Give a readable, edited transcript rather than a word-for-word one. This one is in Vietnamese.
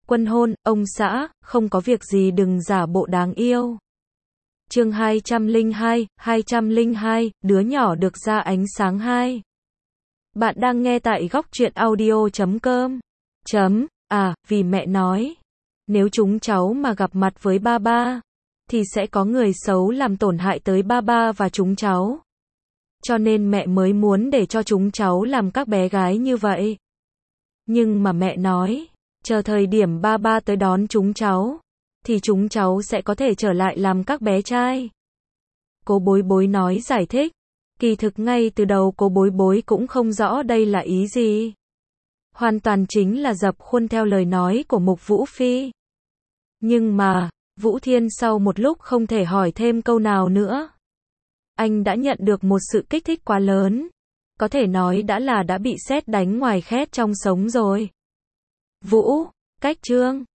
Quân hôn, ông xã, không có việc gì đừng giả bộ đáng yêu. Chương 202, đứa nhỏ được ra ánh sáng 2. Bạn đang nghe tại góc truyện audio.com. Vì mẹ nói, nếu chúng cháu mà gặp mặt với ba ba, thì sẽ có người xấu làm tổn hại tới ba ba và chúng cháu. Cho nên mẹ mới muốn để cho chúng cháu làm các bé gái như vậy. Nhưng mà mẹ nói, chờ thời điểm ba ba tới đón chúng cháu, thì chúng cháu sẽ có thể trở lại làm các bé trai. Cô Bối Bối nói giải thích. Kỳ thực ngay từ đầu cô Bối Bối cũng không rõ đây là ý gì. Hoàn toàn chính là dập khuôn theo lời nói của Mục Vũ Phi. Nhưng mà, Vũ Thiên sau một lúc không thể hỏi thêm câu nào nữa. Anh đã nhận được một sự kích thích quá lớn. Có thể nói đã bị sét đánh ngoài khét trong sống rồi. Vũ, cách Trương,